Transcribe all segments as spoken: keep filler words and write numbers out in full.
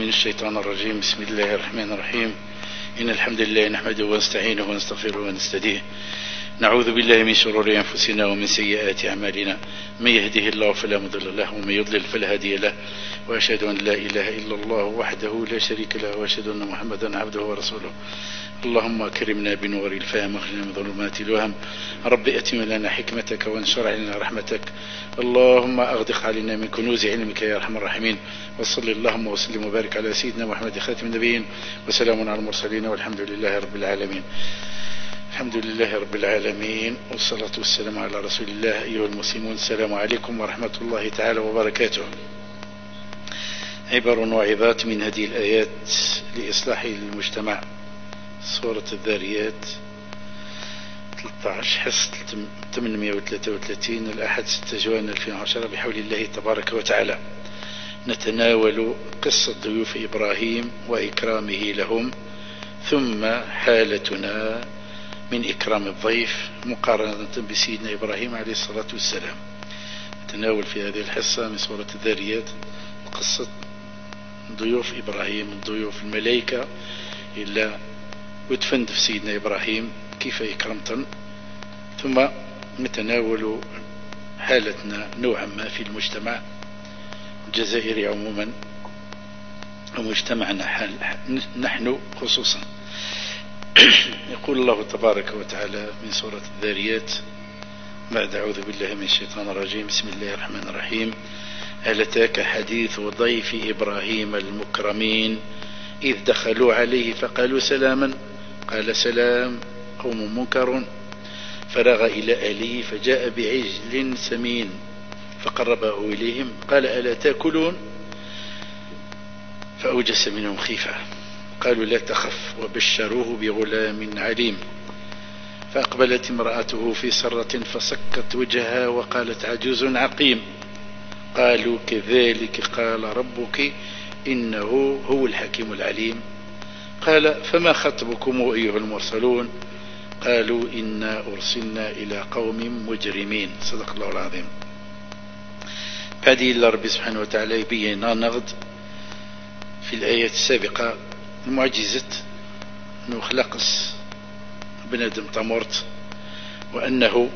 من الشيطان الرجيم. بسم الله الرحمن الرحيم. إن الحمد لله نحمده ونستعينه ونستغفره ونستهديه. نعوذ بالله من شرور أنفسنا ومن سيئات أعمالنا. من يهده الله فلا مضل له ومن يضلل فلا هادي له، وأشهد أن لا إله إلا الله وحده لا شريك له، وأشهد أن محمدا عبده ورسوله. اللهم أكرمنا بنور الفهم واخرجنا من ظلمات الوهم. رب أتم لنا حكمتك وانشر علينا رحمتك. اللهم أغدق علينا من كنوز علمك يا أرحم الراحمين. وصل اللهم وسلم وبارك على سيدنا محمد خاتم النبيين، وسلام على المرسلين، والحمد لله رب العالمين. الحمد لله رب العالمين، والصلاة والسلام على رسول الله. أيها المسلمون، السلام عليكم ورحمة الله تعالى وبركاته. عبر وعظات من هذه الآيات لإصلاح المجتمع. سورة الذاريات ثلاثة عشر حصة ثمانمئة وثلاثة وثلاثين، الأحد ستة جوان ألفين وعشرة، بحول الله تبارك وتعالى. نتناول قصة ضيوف إبراهيم وإكرامه لهم، ثم حالتنا من إكرام الضيف مقارنة بسيدنا إبراهيم عليه الصلاة والسلام. نتناول في هذه الحصة من سورة الذاريات قصة ضيوف إبراهيم، ضيوف الملائكة إلا ودفند في سيدنا إبراهيم كيف إكرمتن، ثم نتناول حالتنا نوعا ما في المجتمع الجزائري عموما ومجتمعنا حال نحن خصوصا. يقول الله تبارك وتعالى من سورة الذاريات بعد أعوذ بالله من الشيطان الرجيم. بسم الله الرحمن الرحيم. هل أتاك حديث ضيف إبراهيم المكرمين إذ دخلوا عليه فقالوا سلاما قال سلام قوم منكرون. فرغ إلى أهله فجاء بعجل سمين فقربه إليهم قال ألا تأكلون؟ فأوجس منهم خيفة قالوا لا تخف وبشروه بغلام عليم. فأقبلت امرأته في سرة فسكت وجهها وقالت عجوز عقيم. قالوا كذلك قال ربك إنه هو الحكيم العليم. قال فما خطبكم أيها المرسلون؟ قالوا إنا أرسلنا إلى قوم مجرمين. صدق الله العظيم. هذه إلا ربي سبحانه وتعالى يبين نغد في الآيات السابقة المعجزة أنه خلقس بنادم طمرت، وأنه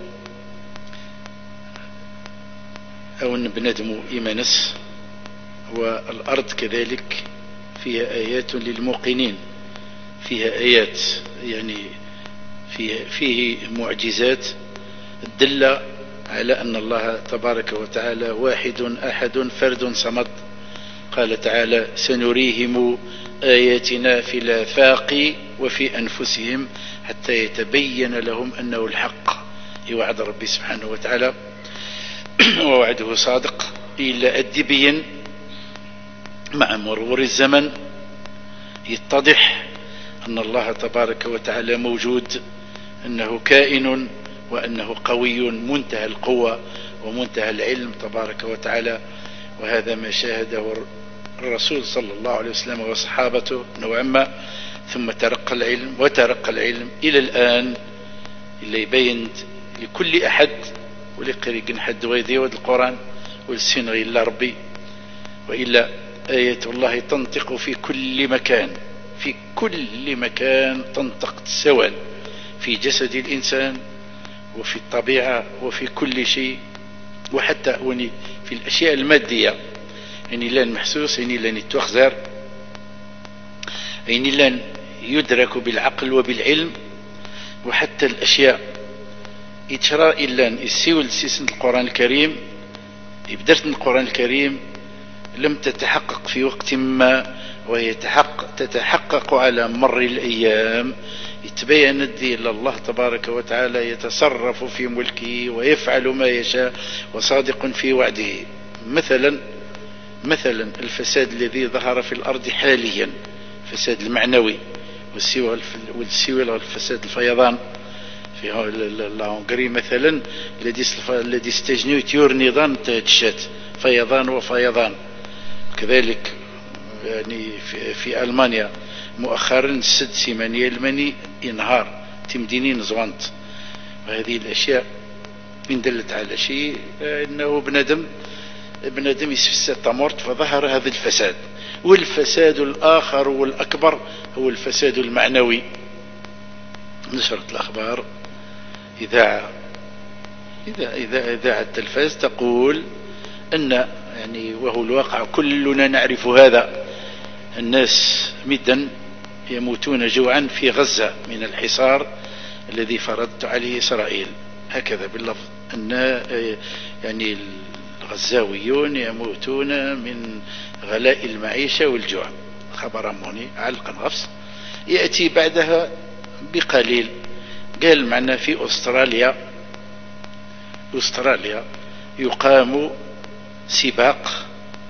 أو أن بنادم إيمانس، والأرض كذلك فيها آيات للموقنين، فيها آيات يعني فيه, فيه معجزات الدالة على أن الله تبارك وتعالى واحد أحد فرد صمد. قال تعالى سنريهم آياتنا في الآفاق وفي أنفسهم حتى يتبين لهم أنه الحق. وعد ربي سبحانه وتعالى ووعده صادق، إلا أدبيا مع مرور الزمن يتضح أن الله تبارك وتعالى موجود، أنه كائن، وأنه قوي منتهى القوة ومنتهى العلم تبارك وتعالى. وهذا ما شاهده الرسول صلى الله عليه وسلم وصحابته نوعا ما، ثم ترقى العلم وترقى العلم إلى الآن اللي يبين لكل أحد ولقريق حد ويدي ود القرآن والسنغ إلا ربي، وإلا آية الله تنطق في كل مكان، في كل مكان تنطق سواء في جسد الإنسان وفي الطبيعة وفي كل شيء، وحتى في الأشياء المادية، يعني لن محسوس، يعني لن يتوخزر، يعني لن يدرك بالعقل وبالعلم، وحتى الأشياء يتشرى إلا السيول سيسن القرآن الكريم يبدرت القرآن الكريم لم تتحقق في وقت ما، وهي تتحقق على مر الأيام. يتبين الدين لله تبارك وتعالى يتصرف في ملكه ويفعل ما يشاء وصادق في وعده. مثلا مثلا الفساد الذي ظهر في الأرض حاليا، الفساد المعنوي والسوى الفساد الفيضان في الهنغري مثلا، الذي استجنوا تيور نظام تهدشات فيضان وفيضان. كذلك يعني في, في ألمانيا مؤخرا السد سيمانية الماني ينهار تمدينين زوانت. وهذه الأشياء إن دلت على شيء أنه بنادم بنادم يسفسد تمرت، فظهر هذا الفساد. والفساد الآخر والأكبر هو الفساد المعنوي. نشرة الأخبار، إذاعة إذا إذا إذاعة التلفاز تقول أن يعني وهو الواقع كلنا نعرف هذا، الناس مدا يموتون جوعا في غزة من الحصار الذي فرضت عليه إسرائيل، هكذا باللفظ، أن يعني الغزاويون يموتون من غلاء المعيشة والجوع. خبر أموني علقا غفص. يأتي بعدها بقليل قال معنا في أستراليا أستراليا يقام سباق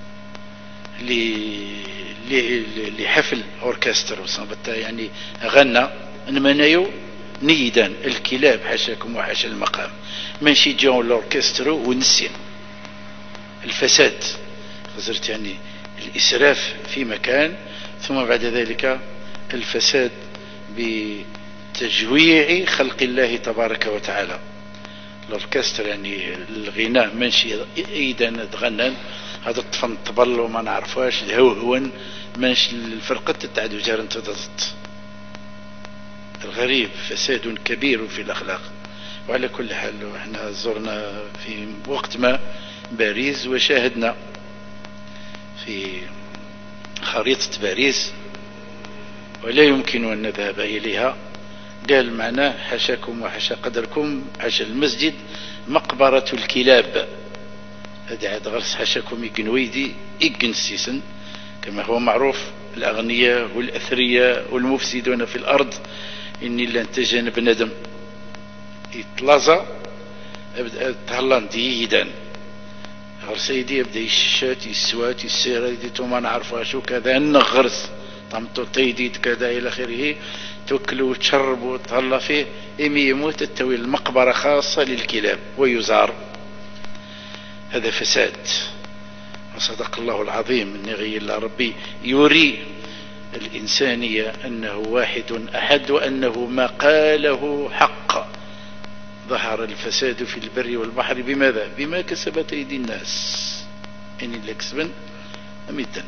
لحفل أوركستر وصنبتا، يعني غنى نمنيو نيدان الكلاب حاشاكم وحاشا المقام ماشي جون الأوركسترو ونسين الفساد خزرت، يعني الإسراف في مكان، ثم بعد ذلك الفساد بتجويع خلق الله تبارك وتعالى. الأوركستر يعني الغناء ماشي ايدا تغنى هذا الطفن طبل وما نعرفواش الهوهون ماشي الفرقة تتعدو جارن تضغط. الغريب فساد كبير في الأخلاق. وعلى كل حال احنا زرنا في وقت ما باريس وشاهدنا في خريطة باريس ولا يمكن أن نذهب إليها. قال معنا حشاكم وحشا قدركم حشا المسجد مقبرة الكلاب. هذا عاد غرس حشاكم يقنويدي يقنسيسن كما هو معروف. الأغنياء والأثرياء والمفسدون في الأرض إني لن تجنب ندم يتلازا تهلان ديدان غير سيدي يبدا يشات يسوات يسير يديتو ما نعرفوا شو كذا نغرس طمطو تيديد كذا الى اخره تاكلوا وتشربوا وتهلا فيه إمي يموت التوي المقبرة خاصة للكلاب ويزار. هذا فساد. وصدق الله العظيم ان يغير ربي يري الإنسانية أنه واحد أحد وأنه ما قاله حق. ظهر الفساد في البر والبحر بماذا؟ بما كسبت أيدي الناس إن اللي كسبا أمدا.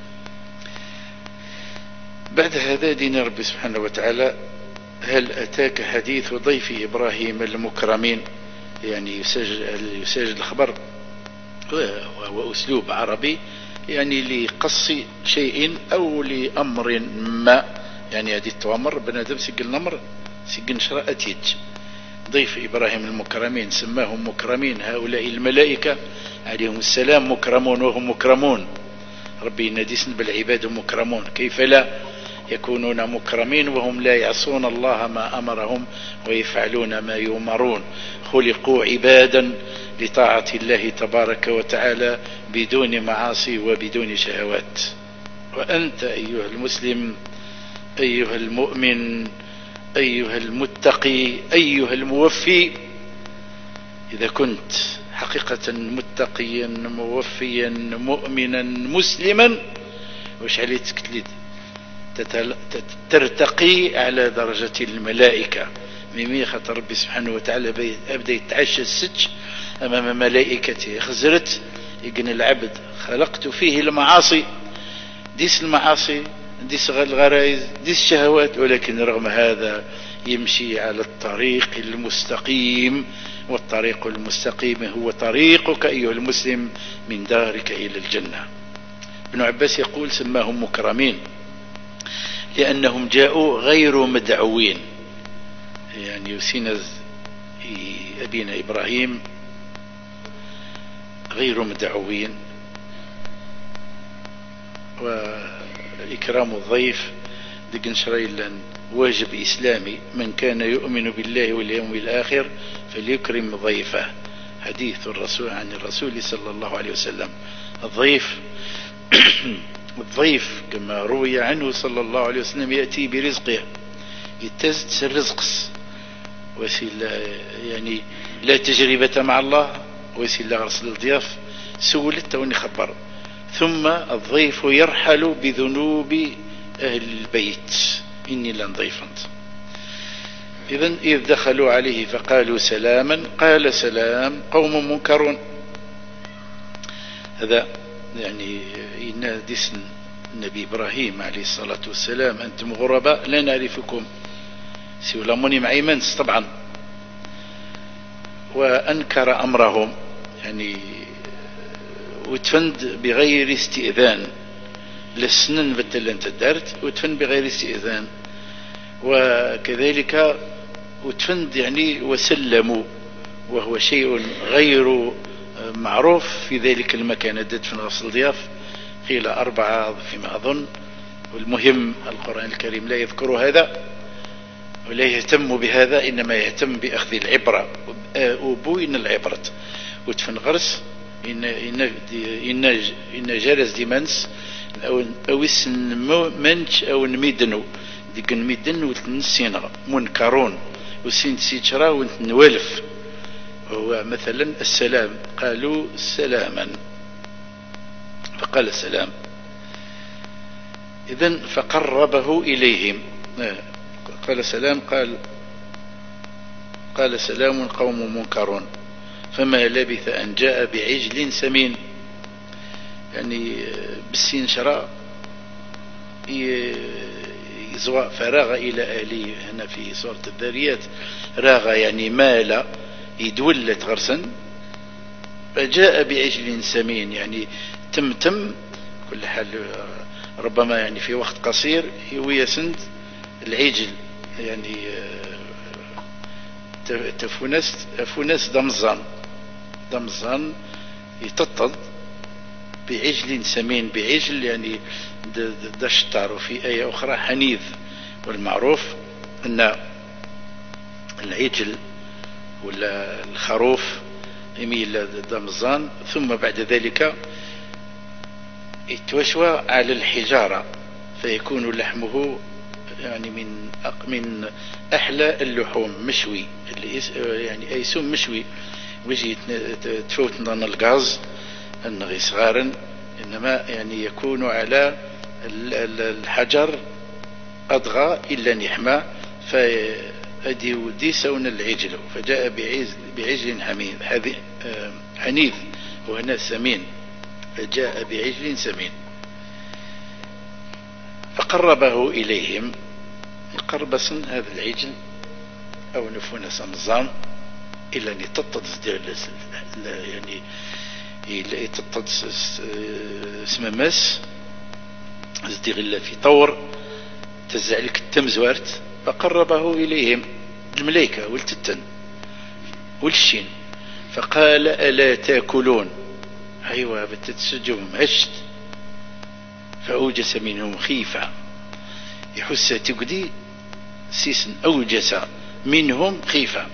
بعد هذا دين ربي سبحانه وتعالى هل أتاك حديث ضيف إبراهيم المكرمين، يعني يسجل, يسجل الخبر وهو أسلوب عربي يعني لقص شيء أو لأمر ما، يعني هذه التوامر بنادم سجل نمر سجل نشرة أتيج. ضيف إبراهيم المكرمين سماهم مكرمين هؤلاء الملائكة عليهم السلام مكرمون وهم مكرمون. ربي نديسن بالعباد مكرمون، كيف لا يكونون مكرمين وهم لا يعصون الله ما أمرهم ويفعلون ما يؤمرون. خلقوا عبادا لطاعة الله تبارك وتعالى بدون معاصي وبدون شهوات. وأنت أيها المسلم أيها المؤمن أيها المتقي أيها الموفي، إذا كنت حقيقة متقيا موفيا مؤمنا مسلما وش عليك تكتلد ترتقي على درجة الملائكة. ميمي خاطر ربي سبحانه وتعالى أبدا يتعشى السج أمام ملائكته خزرت يقن العبد خلقت فيه المعاصي، ديس المعاصي ديس الغرائز ديس الشهوات، ولكن رغم هذا يمشي على الطريق المستقيم. والطريق المستقيم هو طريقك أيها المسلم من دارك إلى الجنة. ابن عباس يقول سماهم مكرمين لأنهم جاءوا غير مدعوين، يعني يسين أبينا إبراهيم غير مدعوين. وإكرام الضيف دقن شريلا واجب إسلامي، من كان يؤمن بالله واليوم الآخر فليكرم ضيفه. حديث الرسول عن الرسول صلى الله عليه وسلم. الضيف الضيف كما روي عنه صلى الله عليه وسلم يأتي برزقه يتزد الرزق وسيلة، يعني لا تجربة مع الله وسيلة غرس للضياف سولت وني خبر. ثم الضيف يرحل بذنوب أهل البيت إني لن ضيفنت. إذن إذ دخلوا عليه فقالوا سلاما قال سلام قوم منكرون. هذا يعني إن ديسن النبي إبراهيم عليه الصلاة والسلام أنتم غرباء لا نعرفكم سوى موني معيمنس طبعا، وأنكر أمرهم يعني وتفند بغير استئذان للسنن بتل انت دارت وتفند بغير استئذان، وكذلك وتفند يعني وسلموا وهو شيء غير معروف في ذلك المكان. دفن غسل ضياف قيل أربعة فيما أظن، والمهم القرآن الكريم لا يذكر هذا ولا يهتم بهذا، إنما يهتم بأخذ العبرة وبوين العبرة. وتفن غرس إن إن إن إن جالس ديمانس أو أو اسن منش أو نميدنو ديك نميدن وتنسينا منكرون وسين سيتشرا ونتنولف. هو مثلا السلام قالوا سلاما فقال السلام، إذن فقربه إليهم قال سلام، قال قال سلام قوم منكرون فما لبث أن جاء بعجل سمين. يعني بالسين شراء يزوى فراغ إلى أهله هنا في سورة الذاريات، راغ يعني مال يدولت غرسا، فجاء بعجل سمين يعني تم تم كل حال ربما يعني في وقت قصير ويسند العجل يعني تفونست فونس دمزان دمزان يتطد بعجل سمين، بعجل يعني دشتار. في آية أخرى حنيذ، والمعروف أن العجل ولا الخروف يميل دمزان ثم بعد ذلك يتوشوى على الحجارة فيكون لحمه يعني من من أحلى اللحوم مشوي، اللي يعني أيسوم مشوي ويجي تفوت نظام الغاز النغي صغارا، إنما يعني يكون على الحجر أضغى إلا نحمى فأدي ودي سون العجل. فجاء بعجل حميد حنيذ وهنا سمين، فجاء بعجل سمين فقربه إليهم. قربسن هذا العجل أو نفون سمزان إلا أن يتطد يعني يتطد اسم مس ازدغل في طور تزعلك التمزوارت. فقربه إليهم الملائكة والتتن والشين فقال ألا تاكلون، أيوة بتتسجهم هشت. فأوجس منهم خيفة، يحس تقدي سيسن أوجس منهم خيفة،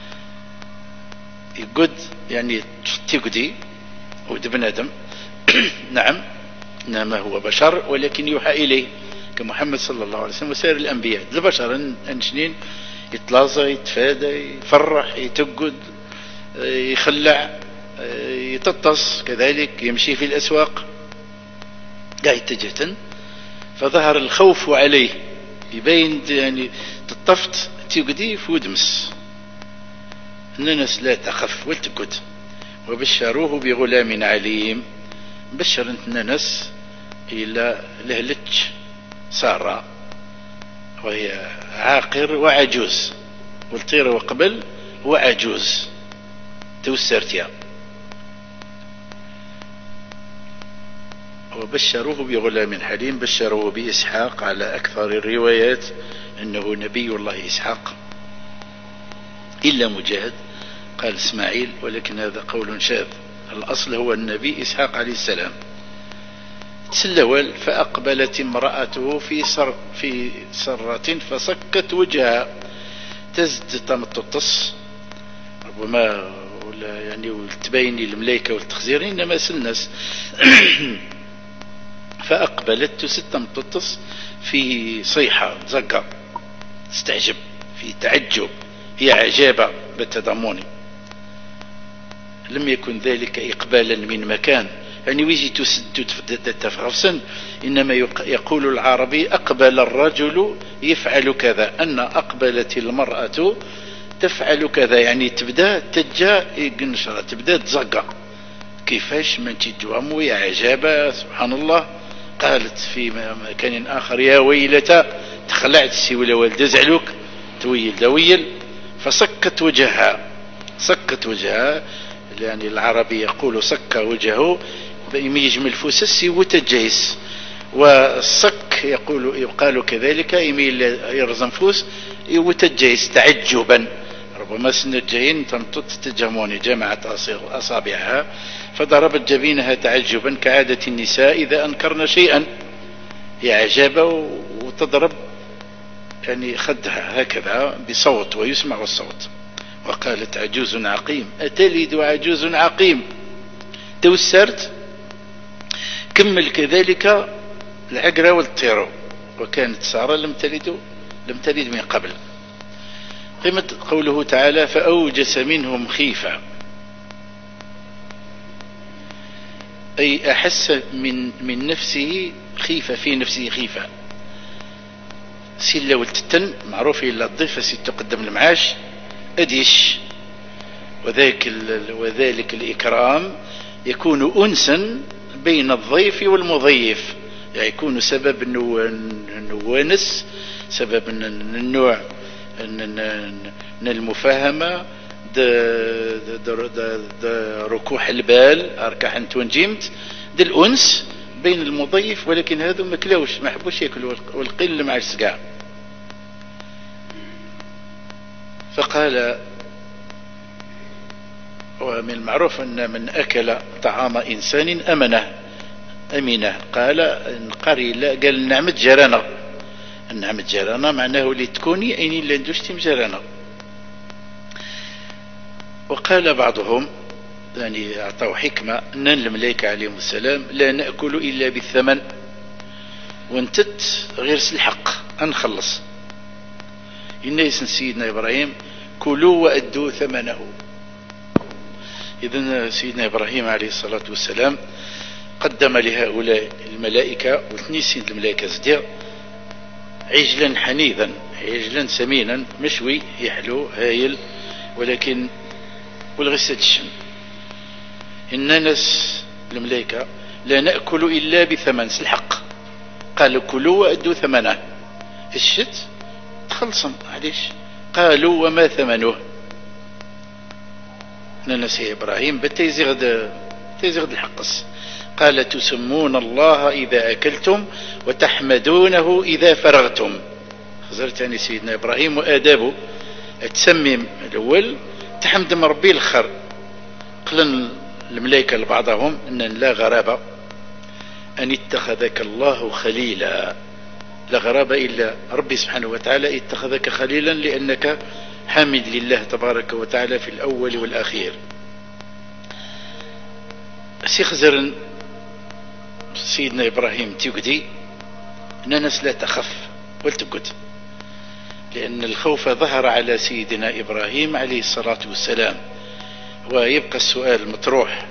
يقد يعني تقدي ود بن آدم نعم إنما هو بشر ولكن يوحى إليه كمحمد صلى الله عليه وسلم وسائر الأنبياء. البشر أنشنين يتلاظى يتفادى يفرح يتقد يخلع يتطس كذلك يمشي في الأسواق قاعد تجهتن. فظهر الخوف عليه يبين يعني تطفت تقدي في ودمس الناس لا تخف والتقد. وبشروه بغلام عليم، بشر انت الناس إلى لهلتش سارة وهي عاقر وعجوز، والطير وقبل وعجوز توسرتيا. وبشروه بغلام حليم، بشروه بإسحاق على أكثر الروايات أنه نبي الله إسحاق، إلا مجاهد قال إسماعيل، ولكن هذا قول شاذ، الأصل هو النبي إسحاق عليه السلام. تسلول فأقبلت امرأته في سر في سرة فسكت وجهها، تزد تمططس ربما ولا يعني تبين الملائكة والتخزير إنما سلنس فأقبلت تست تمططس في صيحة زقة تستعجب في تعجب، هي عجابة بالتضامن. لم يكن ذلك إقبالا من مكان يعني ويجي تسد تفغرسن، إنما يقول العربي أقبل الرجل يفعل كذا، أن أقبلت المرأة تفعل كذا يعني تبدأ تجا قنشرة تبدأ تزقى كيفاش من تجوامو يا عجابة سبحان الله قالت في مكان آخر يا ويلتا تخلعت السي ولا والده زعلوك تويل دويل، فسكت وجهها سكت وجهها. يعني العربي يقول سك وجهه يجمل فوسس وتجيس، والصك يقول يقال كذلك يميل يرزم فوس وتجيس تعجبا. ربما سنجين تمتط تجموني جمعت أصابعها فضربت جبينها تعجبا كعادة النساء إذا أنكرن شيئا يعجب، وتضرب يعني خدها هكذا بصوت ويسمع الصوت. وقالت عجوز عقيم أتلد عجوز عقيم. توسرت كمل كذلك العقرة والطيرو، وكانت سارة لم تلد لم تلد من قبل. قيمة قوله تعالى فأوجس منهم خيفة، أي أحس من من نفسه خيفة، في نفسه خيفة. سيلا والتتن معروف إلا الضيفة سي تقدم المعاش أديش، وذلك, وذلك الإكرام يكون أنسا بين الضيف والمضيف، يعني يكون سبب النوانس، سبب النوع المفاهمة ركوح البال أركح أنت ونجمت دي الأنس بين المضيف، ولكن هذا ما كلاوش ما حبوش ياكلوا والقل مع السقع. فقال ومن المعروف أن من أكل طعام إنسان أمنه أمينه، قال قري لا قال نعمة جرانا، النعمة جرانا معناه لتكوني أين لا ندوشتم جرانا. وقال بعضهم يعني أعطوا حكمة أن الملائكة عليهم السلام لا نأكل إلا بالثمن، وانتت غير الحق أنخلص. الناس سيدنا إبراهيم كلوا وأدوا ثمنه. إذن سيدنا إبراهيم عليه الصلاة والسلام قدم لهؤلاء الملائكة وثنيسين الملائكة زدير عجلا حنيذا، عجلا سمينا مشوي يحلو هايل، ولكن والغسة الشم. إن ناس الملائكة لا نأكل إلا بثمن الحق، قالوا كلوا وأدوا ثمنه. الشت تخلصم عليش، قالوا وما ثمنه. ننسي إبراهيم بتيزغد تيزغد الحقص، قال تسمون الله إذا أكلتم وتحمدونه إذا فرغتم. خزرت يعني سيدنا إبراهيم وآدابه تسمم الأول تحمد ربي الخير. قلن الملائكة لبعضهم أن لا غرابة أن اتخذك الله خليلا، لا غرابة إلا ربي سبحانه وتعالى اتخذك خليلا لأنك حامد لله تبارك وتعالى في الأول والأخير. سيخزر سيدنا إبراهيم تيقدي ننس لا تخف ولتقد، لأن الخوف ظهر على سيدنا إبراهيم عليه الصلاة والسلام. ويبقى السؤال مطروح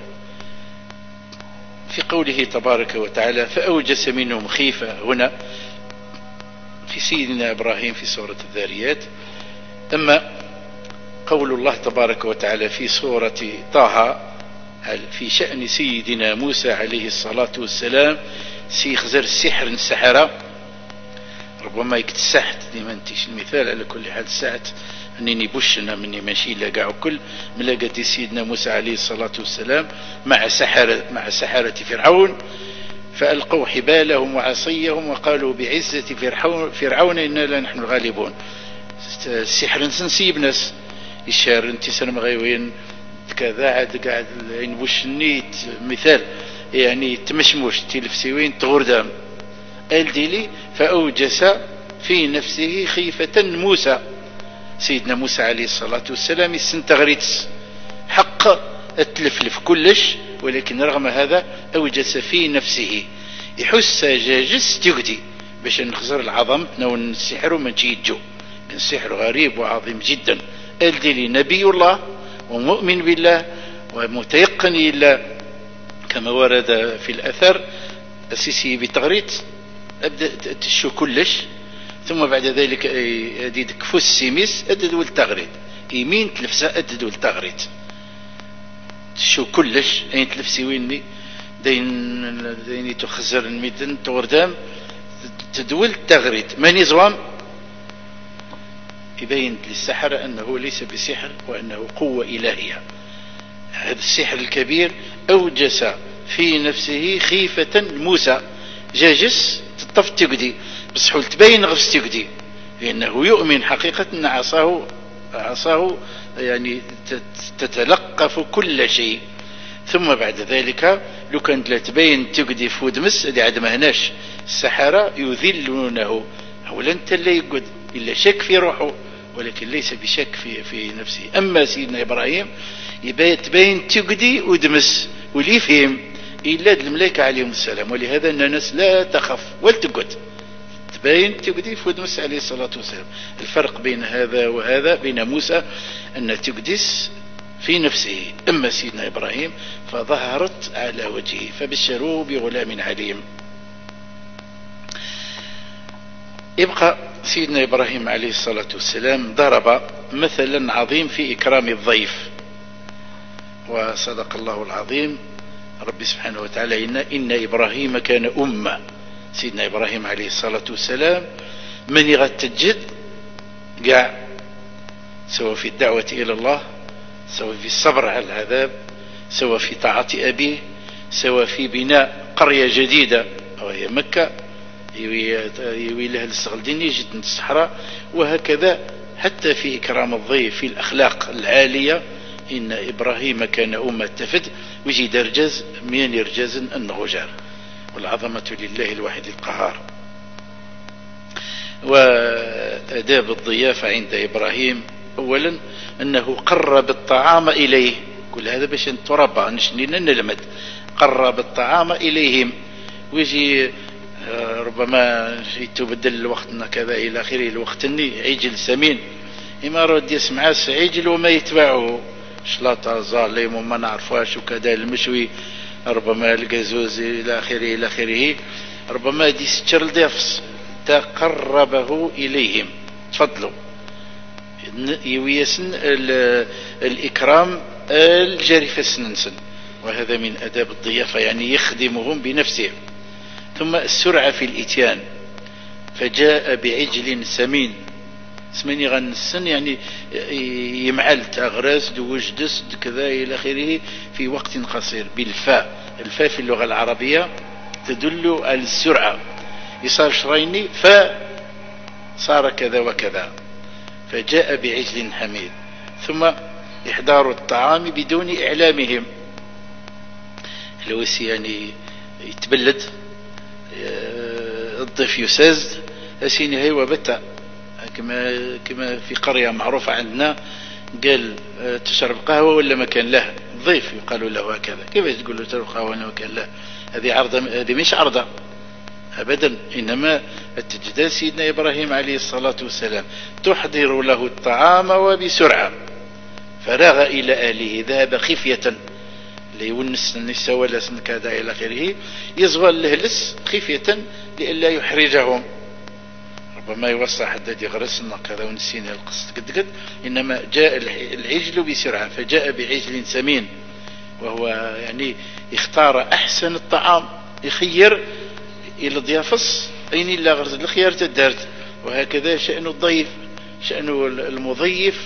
في قوله تبارك وتعالى فأوجس منهم خيفة هنا في سيدنا إبراهيم في سورة الذاريات. أما قول الله تبارك وتعالى في سورة طه في شأن سيدنا موسى عليه الصلاة والسلام سيخزر السحر السحرة، ربما يكتسحت ديما انتش المثال على كل حال ساعت انني بوشنا مني ماشي لقاع كل ملاقتي سيدنا موسى عليه الصلاة والسلام مع سحرة مع سحرة فرعون، فألقوا حبالهم وعصيهم وقالوا بعزة فرعون, فرعون إنا لا نحن الغالبون. السحر نسيب ناس الشهر انت سلم غيوين كذا عاد قاعد ينبوش النيت مثال يعني تمشموش تلفسيوين تغردام الديلي فأوجس في نفسه خيفة موسى. سيدنا موسى عليه الصلاة والسلام السنتغريتس حق اتلفلف كلش، ولكن رغم هذا أوجس في نفسه يحس جاجس تقدي باش نخزر العظم نون السحر ومن جيجو. السحر غريب وعظيم جدا. الديلي نبي الله ومؤمن بالله ومتيقن إلا كما ورد في الأثر السيسي بتغريت أبدأ تشو كلش، ثم بعد ذلك أديد كفوس سيميس أدد والتغريت يمين تلفسا أدد والتغريت تشو كلش أين تلفسي ويني دين دين تخزر الميدن توردام تدول تغريد ماني زوام، يبين للسحرة أنه ليس بسحر وأنه قوة إلهية. هذا السحر الكبير أوجس في نفسه خيفة موسى، جاجس تطف تقدي بس حول تبين غفس تقدي، لأنه يؤمن حقيقة أن عصاه عصاه يعني تتلقف كل شيء. ثم بعد ذلك لو كانت لا تبين تقدي في ودمس اللي عاد ما هناش السحرة يذلونه، أولا انت لا يقد إلا شك في روحه ولكن ليس بشك في في نفسه. أما سيدنا إبراهيم تبين تقدي ودمس واللي يفهم إلا الملائكة عليهم السلام، ولهذا أن الناس لا تخف ولا تقد تبين تقدي في ودمس عليه الصلاة والسلام. الفرق بين هذا وهذا بين موسى أن تقدس في نفسه، أما سيدنا إبراهيم فظهرت على وجهه، فبشروه بغلام عليم. يبقى سيدنا إبراهيم عليه الصلاة والسلام ضرب مثلا عظيم في إكرام الضيف، وصدق الله العظيم ربي سبحانه وتعالى إن, إن إبراهيم كان أمة. سيدنا إبراهيم عليه الصلاة والسلام من يغتجد قاع، سواء في الدعوة إلى الله، سواء في الصبر على العذاب، سواء في طاعة أبيه، سواء في بناء قرية جديدة وهي مكة يوي لها الاستغلدين يجد من الصحراء، وهكذا حتى في إكرام الضيف في الأخلاق العالية. إن إبراهيم كان أمة تفد ويجي درجز من يرجز النغجار، والعظمة لله الواحد القهار. وآداب الضيافة عند إبراهيم أولا أنه قرب الطعام إليه، كل هذا باش نتربى نشنينا نلمد، قرب الطعام إليهم. ويجي ربما تبدل الوقت كذا إلى آخره، الوقت الني عجل سمين إما رد يسمع عجل وما يتبعه شلاطة ظالم وما نعرفواش وكذا، المشوي ربما الجازوز إلى آخره إلى آخره، ربما دي ستشر الضيفس تقربه إليهم. تفضلوا يويسن الإكرام الجارف السننسن، وهذا من أداب الضيافة، يعني يخدمهم بنفسه. ثم السرعة في الإتيان، فجاء بعجل سمين، سمين يغنسن يعني يمعل تغرس دوجدس كذا إلى آخره في وقت قصير بالفاء. الفاء في اللغة العربية تدل على السرعة، يصار شريني فصار كذا وكذا. فجاء بعجل حميد، ثم إحضار الطعام بدون إعلامهم، لو يعني يتبلد الضيف يساز أسيني هي وبتا، كما كما في قرية معروفة عندنا قال تشرب قهوة ولا مكان له، الضيف يقالوا له هكذا. كيف تقول له تشرب قهوة ولا مكان له؟ هذه عرضة، هذه مش عرضة أبدا، إنما التجديد. سيدنا إبراهيم عليه الصلاة والسلام تحضر له الطعام وبسرعة، فرغ إلى أهله، ذهب خفية ليونس النساء ولا سن كذا إلى آخره، يزغل الهلس خفية لئلا يحرجهم، ربما يوصى حداد يغرسنا كذا ونسينا القصة قد قد. إنما جاء العجل بسرعة، فجاء بعجل سمين، وهو يعني اختار أحسن الطعام، يخير إلى ضيافص أين إلا غرز الخيار تدارت. وهكذا شأن الضيف، شأن المضيف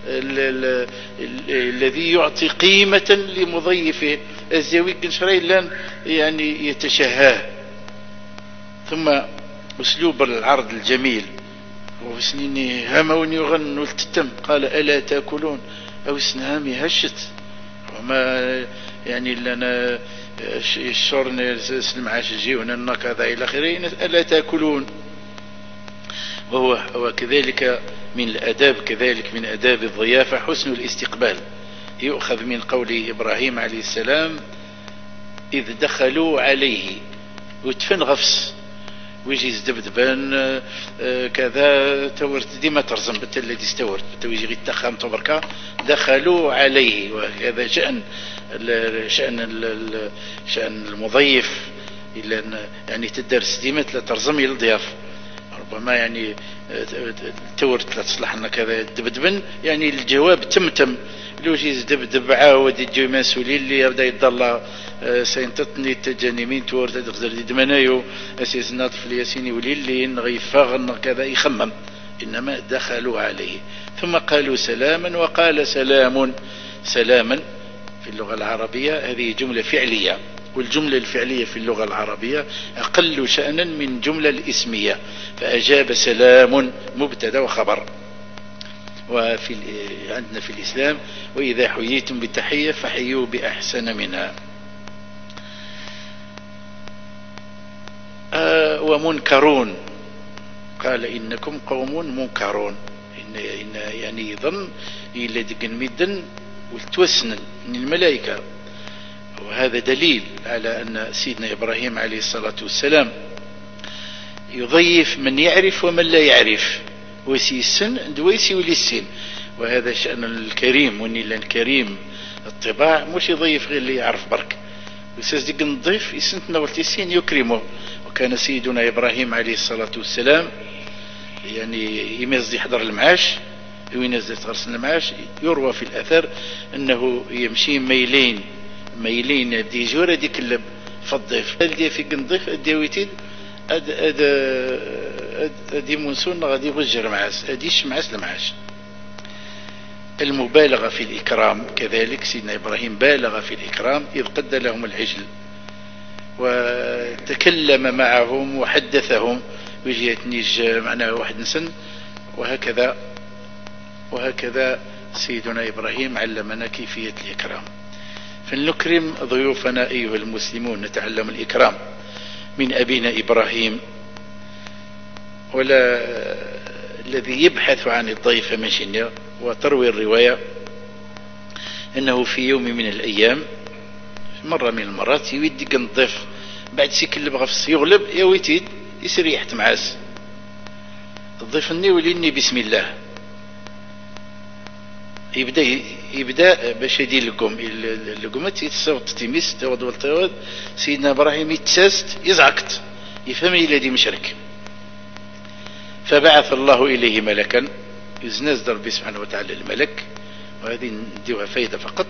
الذي يعطي قيمة لمضيفه، الزاوي قنشري لن يعني يتشهاه. ثم أسلوب العرض الجميل، وسنيني هموني يغن والتتم، قال ألا تأكلون، أو سنهامي هشت وما يعني لنا الشورن سلم عاش جيونا كذا إلى آخره، ألا تأكلون. وهو وكذلك من الأداب، كذلك من أداب الضيافة حسن الاستقبال. يؤخذ من قول إبراهيم عليه السلام إذ دخلوا عليه، وتفن غفس ويجي يزدبدبان كذا تورت ديما ترزم بتا الذي استورت بتا ويجي غير تخام تبركا دخلوا عليه. وهذا شأن شأن شأن المضيف، إلا يعني تدرس ديما لا ترزم إلى الضياف، ربما يعني تورت لا تصلح لنا كذا دبدبن، يعني الجواب تمتم لوجيز دب دبعة ودي جو مسؤولين اللي يبدا يضل سينتطني تجانيمين تور تدخل دمنايو اساس ناطف الياسيني وليلين غيفغن كذا يخمم، انما دخلوا عليه ثم قالوا سلاما وقال سلام. سلاما في اللغة العربية هذه جملة فعلية، والجملة الفعلية في اللغة العربية أقل شأنا من جملة الاسمية، فأجاب سلام مبتدا وخبر. وفي عندنا في الإسلام وإذا حييتم بتحية فحيوا بأحسن منها. آه ومنكرون قال إنكم قوم منكرون، إن, إن يعني يظن إلا دقن مدن والتوسن من الملائكة، وهذا دليل على أن سيدنا إبراهيم عليه الصلاة والسلام يضيف من يعرف ومن لا يعرف، ويسي السن دويسي ولي السن، وهذا شأن الكريم، ونيلا الكريم الطباع مش يضيف غير اللي يعرف برك، وساس ديك نضيف يسنتنا والتسين يكرمه. وكان سيدنا إبراهيم عليه الصلاة والسلام يعني يمز يحضر المعاش وينزل غرس المعاش، يروى في الأثر أنه يمشي ميلين ميلين دي جورة دي كلب فالضيف هل في قنضيف أديويتين أد أد أد أدي منسون غادي يغجر معاس أديش معاس لمعاش. المبالغة في الإكرام كذلك، سيدنا إبراهيم بالغ في الإكرام إذ قد لهم العجل وتكلم معهم وحدثهم ويجي يتنيج معناه واحد نسن، وهكذا وهكذا سيدنا إبراهيم علمنا كيفية الإكرام. فلنكرم ضيوفنا أيها المسلمون، نتعلم الإكرام من أبينا إبراهيم. ولا الذي يبحث عن الضيف من شنيا، وتروي الرواية أنه في يوم من الأيام مرة من المرات يودي الضيف بعد سيكل بغفص يغلب يا ويتيد يسريحت معاس الضيف النيوليني بسم الله يبدا يبدا باش يدير لكم اللقمات يتصوت تيميس تود والتود. سيدنا ابراهيم يتساست يزعقت يفهم الذي مشرك، فبعث الله اليه ملكا يزنز ربي سبحانه وتعالى الملك، وهذه نديوها فايده فقط.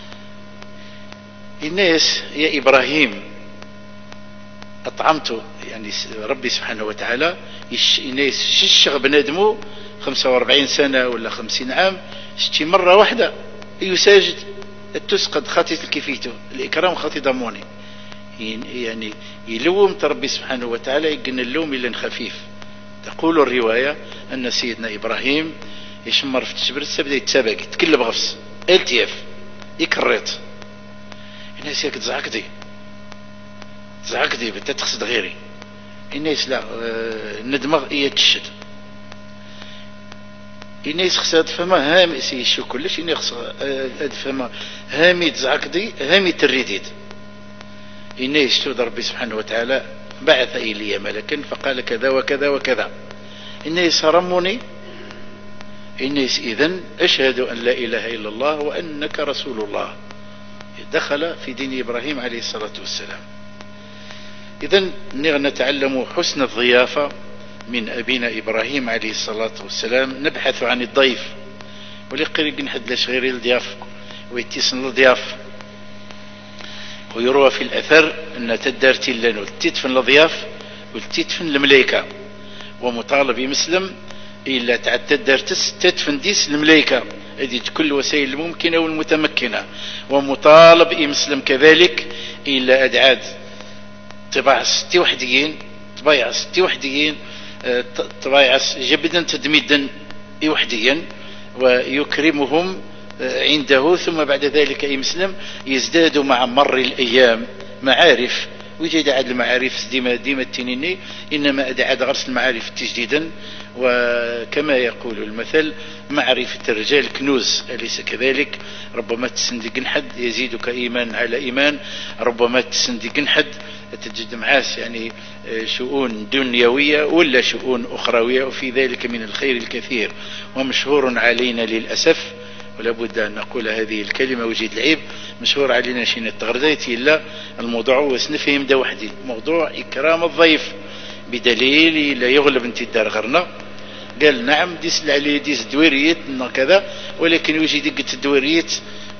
الناس يا ابراهيم اطعمته، يعني ربي سبحانه وتعالى الناس شش بنادمو خمسة وأربعين سنة ولا خمسين عام شتي مرة واحدة يساجد تسقط خاطية الكفيته الإكرام خاطي ضموني، يعني يلوم ربي سبحانه وتعالى يقن اللوم إلا خفيف. تقول الرواية أن سيدنا إبراهيم يشمر في التشبرت بدأ يتسابق يتكلم غفص التياف يكريت الناس ياك تزعقدي تزعقدي بدأ تقصد غيري، الناس لا ندمغ هي تشد، الناس خصها فما هام سيشو كلش الناس خصها فما هامي تزعقدي هامي تريديد. الناس تود ربي سبحانه وتعالى بعث إلي ملكا فقال كذا وكذا وكذا، الناس رموني الناس إذن أشهد أن لا إله إلا الله وأنك رسول الله، دخل في دين إبراهيم عليه الصلاة والسلام. إذن نتعلم حسن الضيافة من أبينا إبراهيم عليه الصلاة والسلام، نبحث عن الضيف ولقريب نحد لشغير الضياف ويتيسن الضياف. ويروى في الأثر أن تدارتي لنا تدفن الضياف والتدفن الملائكة، ومطالب مسلم إلا تعتد دارتس تدفن ديس الملائكة، هذه كل وسائل الممكنة والمتمكنة. ومطالب مسلم كذلك إلا أدعاد طباع ستي وحديين طبايع ستي وحديين طبايع جبدا تدميدا وحديا ويكرمهم عنده، ثم بعد ذلك أي مسلم يزداد مع مر الأيام معارف، ويجد عاد المعارف ديما ديما التنيني، إنما أدعاد غرس المعارف تجديدا. وكما يقول المثل معرفة الرجال كنوز، أليس كذلك؟ ربما تسندق حد يزيدك إيمان على إيمان، ربما تسندق حد تجد معاس يعني شؤون دنيوية ولا شؤون أخروية، وفي ذلك من الخير الكثير. ومشهور علينا للأسف، ولا بد أن نقول هذه الكلمة وجد العيب، مشهور علينا شين التغرديت إلا الموضوع وسنفهم ده وحدي، موضوع إكرام الضيف، بدليل لا يغلب انت الدار غرنا قال نعم ديس عليه ديس دويريت كذا، ولكن ويجي ديك الدويريت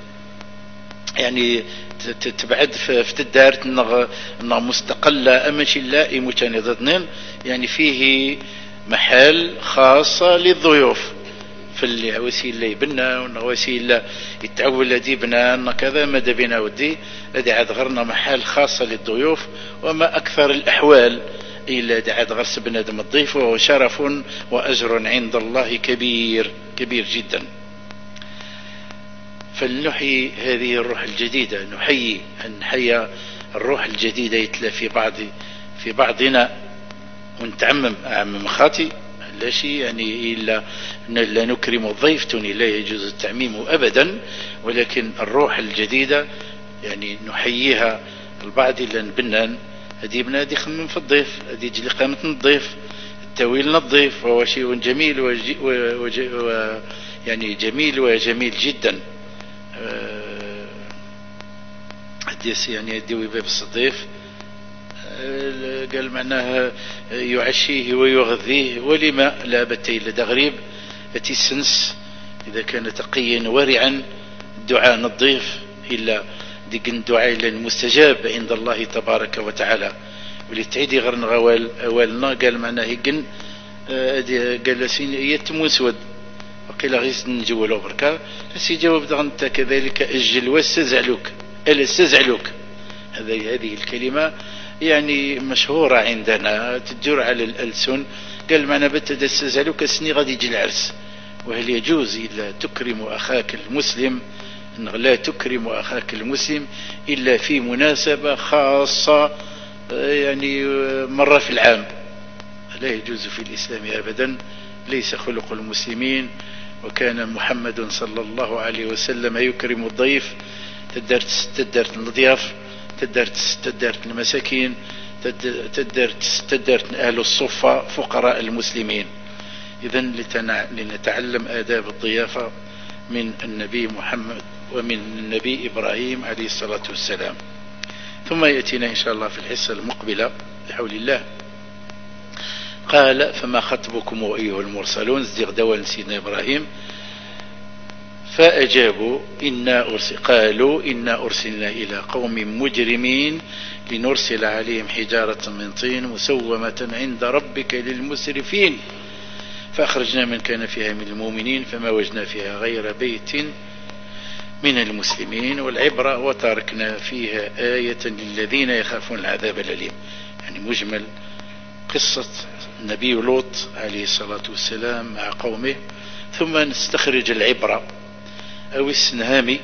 يعني تبعد في الدار انها مستقلة ماشي لائمة ضدنين، يعني فيه محل خاصة للضيوف في اللي وسيلة يبنى وسيلة يتعول دي بنا كذا ماذا بنا ودي هذه عاد غرنا محل خاصة للضيوف. وما أكثر الأحوال إلا عاد غرس بنادم الضيف، وهو شرف وأجر عند الله كبير كبير جدا. فلنحيي هذه الروح الجديدة، نحيي أن نحيي الروح الجديدة يتلى في بعض في بعضنا، ونتعمم أعمم خاطي لا شيء يعني إلا لا نكرم الضيف توني لا يجوز التعميم أبدا، ولكن الروح الجديدة يعني نحييها. البعض إلا نبنان هدي بنادي خمم في الضيف، هدي يجي قامة الضيف التويل الضيف، وهو شيء جميل وجي وجي و يعني جميل وجميل جدا. هديس يعني هدي باب الضيف قال معناها يعشيه ويغذيه، ولما لا بتي إلا غريب التي السنس إذا كان تقيا ورعا دعاء الضيف إلا ديك الدعاء المستجاب عند الله تبارك وتعالى. واللي تعيدي غير نغوال أولنا قال معناه يقن قال سين يتم اسود وقيل غيس نجولو بركا بس يجاوب انت كذلك اجل واستزعلوك الا استزعلوك. هذه هذه الكلمة يعني مشهورة عندنا تجر على الألسن. قال معنا بتد استزعلوك سني غادي يجي العرس. وهل يجوز إلا تكرم أخاك المسلم، لا تكرم أخاك المسلم إلا في مناسبة خاصة يعني مرة في العام، لا يجوز في الإسلام أبدا، ليس خلق المسلمين. وكان محمد صلى الله عليه وسلم يكرم الضيف، تدرت تدرت الضياف، تدرت تدرت المساكين، تدرت تدرت أهل الصفة فقراء المسلمين. إذن لنتعلم آداب الضيافة من النبي محمد ومن النبي إبراهيم عليه الصلاة والسلام. ثم يأتينا إن شاء الله في الحصة المقبلة بحول الله. قال فما خطبكم أيها المرسلون، صديق دوال سيدنا إبراهيم. فأجابوا إنا أرسل قالوا إنا أرسلنا إلى قوم مجرمين لنرسل عليهم حجارة من طين مسومة عند ربك للمسرفين فأخرجنا من كان فيها من المؤمنين فما وجدنا فيها غير بيت من المسلمين والعبرة وتركنا فيها آية للذين يخافون العذاب الأليم. يعني مجمل قصة النبي لوط عليه الصلاة والسلام مع قومه. ثم نستخرج العبرة أو السنهامي.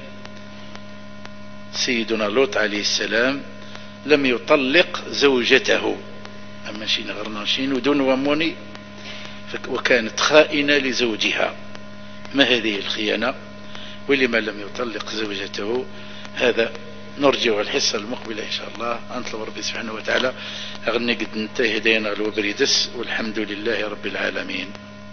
سيدنا لوط عليه السلام لم يطلق زوجته، أما شين غرناشين ودون وموني، وكانت خائنة لزوجها. ما هذه الخيانة ولما لم يطلق زوجته؟ هذا نرجع الحصة المقبلة إن شاء الله. أنطلب ربي سبحانه وتعالى أغني قد ننتهي دينا الوبريدس والحمد لله رب العالمين.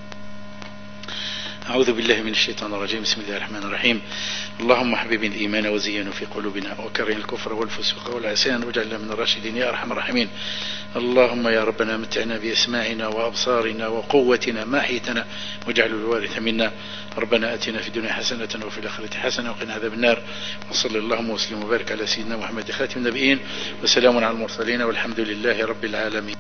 أعوذ بالله من الشيطان الرجيم. بسم الله الرحمن الرحيم. اللهم حبب الإيمان وزينه في قلوبنا وكره الكفر والفسوق والعصيان واجعلنا من الراشدين يا أرحم الراحمين. اللهم يا ربنا متعنا بأسماعنا وأبصارنا وقوتنا ما أحيتنا واجعله الوارث منا. ربنا آتنا في الدنيا حسنة وفي الآخرة حسنة وقنا عذاب النار. وصلى اللهم وسلم وبارك على سيدنا محمد خاتم النبيين وسلام على المرسلين والحمد لله رب العالمين.